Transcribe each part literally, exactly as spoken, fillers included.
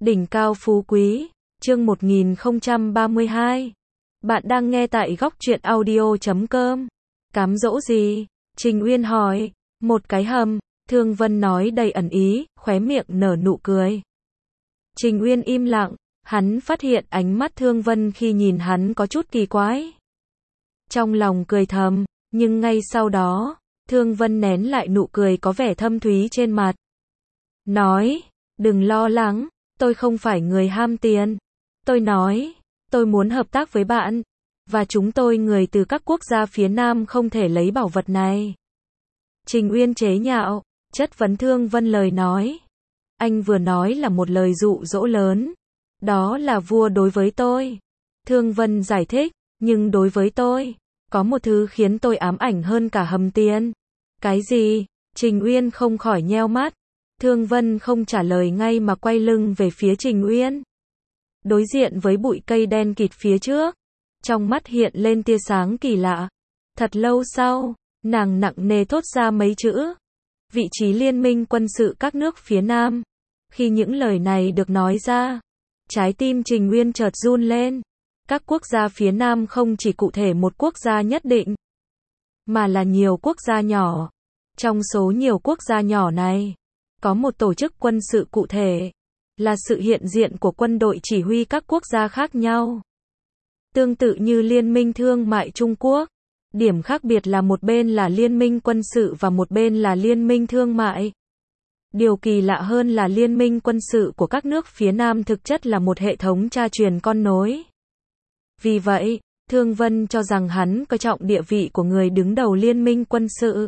Đỉnh cao phú quý, chương một nghìn không trăm ba mươi hai. Bạn đang nghe tại góc truyện audio chấm com. Cám dỗ gì? Trình Uyên hỏi. Một cái hầm, Thương Vân nói đầy ẩn ý, khóe miệng nở nụ cười. Trình Uyên im lặng, hắn phát hiện ánh mắt Thương Vân khi nhìn hắn có chút kỳ quái. Trong lòng cười thầm, nhưng ngay sau đó, Thương Vân nén lại nụ cười có vẻ thâm thúy trên mặt. Nói, đừng lo lắng, tôi không phải người ham tiền. Tôi nói, tôi muốn hợp tác với bạn, và chúng tôi người từ các quốc gia phía Nam không thể lấy bảo vật này. Trình Uyên chế nhạo, chất vấn Thương Vân lời nói. Anh vừa nói là một lời dụ dỗ lớn. Đó là vua đối với tôi. Thương Vân giải thích, nhưng đối với tôi, có một thứ khiến tôi ám ảnh hơn cả hầm tiền. Cái gì? Trình Uyên không khỏi nheo mắt. Thương Vân không trả lời ngay mà quay lưng về phía Trình Uyên. Đối diện với bụi cây đen kịt phía trước, trong mắt hiện lên tia sáng kỳ lạ. Thật lâu sau, nàng nặng nề thốt ra mấy chữ. Vị trí liên minh quân sự các nước phía Nam. Khi những lời này được nói ra, trái tim Trình Uyên chợt run lên. Các quốc gia phía Nam không chỉ cụ thể một quốc gia nhất định, mà là nhiều quốc gia nhỏ. Trong số nhiều quốc gia nhỏ này, có một tổ chức quân sự cụ thể, là sự hiện diện của quân đội chỉ huy các quốc gia khác nhau. Tương tự như Liên minh Thương mại Trung Quốc, điểm khác biệt là một bên là Liên minh quân sự và một bên là Liên minh Thương mại. Điều kỳ lạ hơn là Liên minh quân sự của các nước phía Nam thực chất là một hệ thống cha truyền con nối. Vì vậy, Thương Vân cho rằng hắn coi trọng địa vị của người đứng đầu Liên minh quân sự.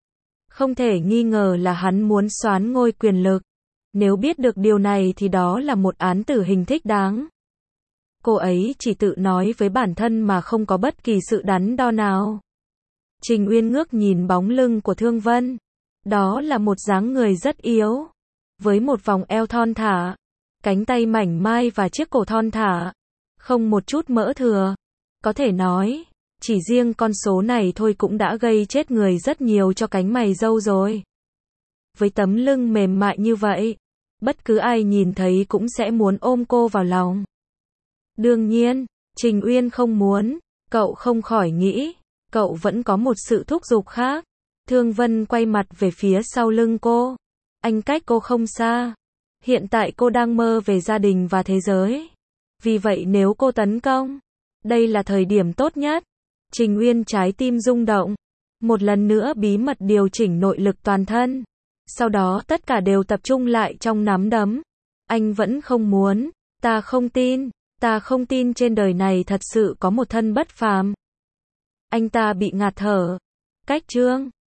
Không thể nghi ngờ là hắn muốn soán ngôi quyền lực. Nếu biết được điều này thì đó là một án tử hình thích đáng. Cô ấy chỉ tự nói với bản thân mà không có bất kỳ sự đắn đo nào. Trình Uyên ngước nhìn bóng lưng của Thương Vân. Đó là một dáng người rất yếu, với một vòng eo thon thả, cánh tay mảnh mai và chiếc cổ thon thả, không một chút mỡ thừa. Có thể nói, chỉ riêng con số này thôi cũng đã gây chết người rất nhiều cho cánh mày râu rồi. Với tấm lưng mềm mại như vậy, bất cứ ai nhìn thấy cũng sẽ muốn ôm cô vào lòng. Đương nhiên, Trình Uyên không muốn, cậu không khỏi nghĩ, cậu vẫn có một sự thúc giục khác. Thương Vân quay mặt về phía sau lưng cô. Anh cách cô không xa. Hiện tại cô đang mơ về gia đình và thế giới. Vì vậy nếu cô tấn công, đây là thời điểm tốt nhất. Trình Uyên trái tim rung động. Một lần nữa bí mật điều chỉnh nội lực toàn thân. Sau đó tất cả đều tập trung lại trong nắm đấm. Anh vẫn không muốn. Ta không tin. Ta không tin trên đời này thật sự có một thân bất phàm. Anh ta bị ngạt thở. Cách chương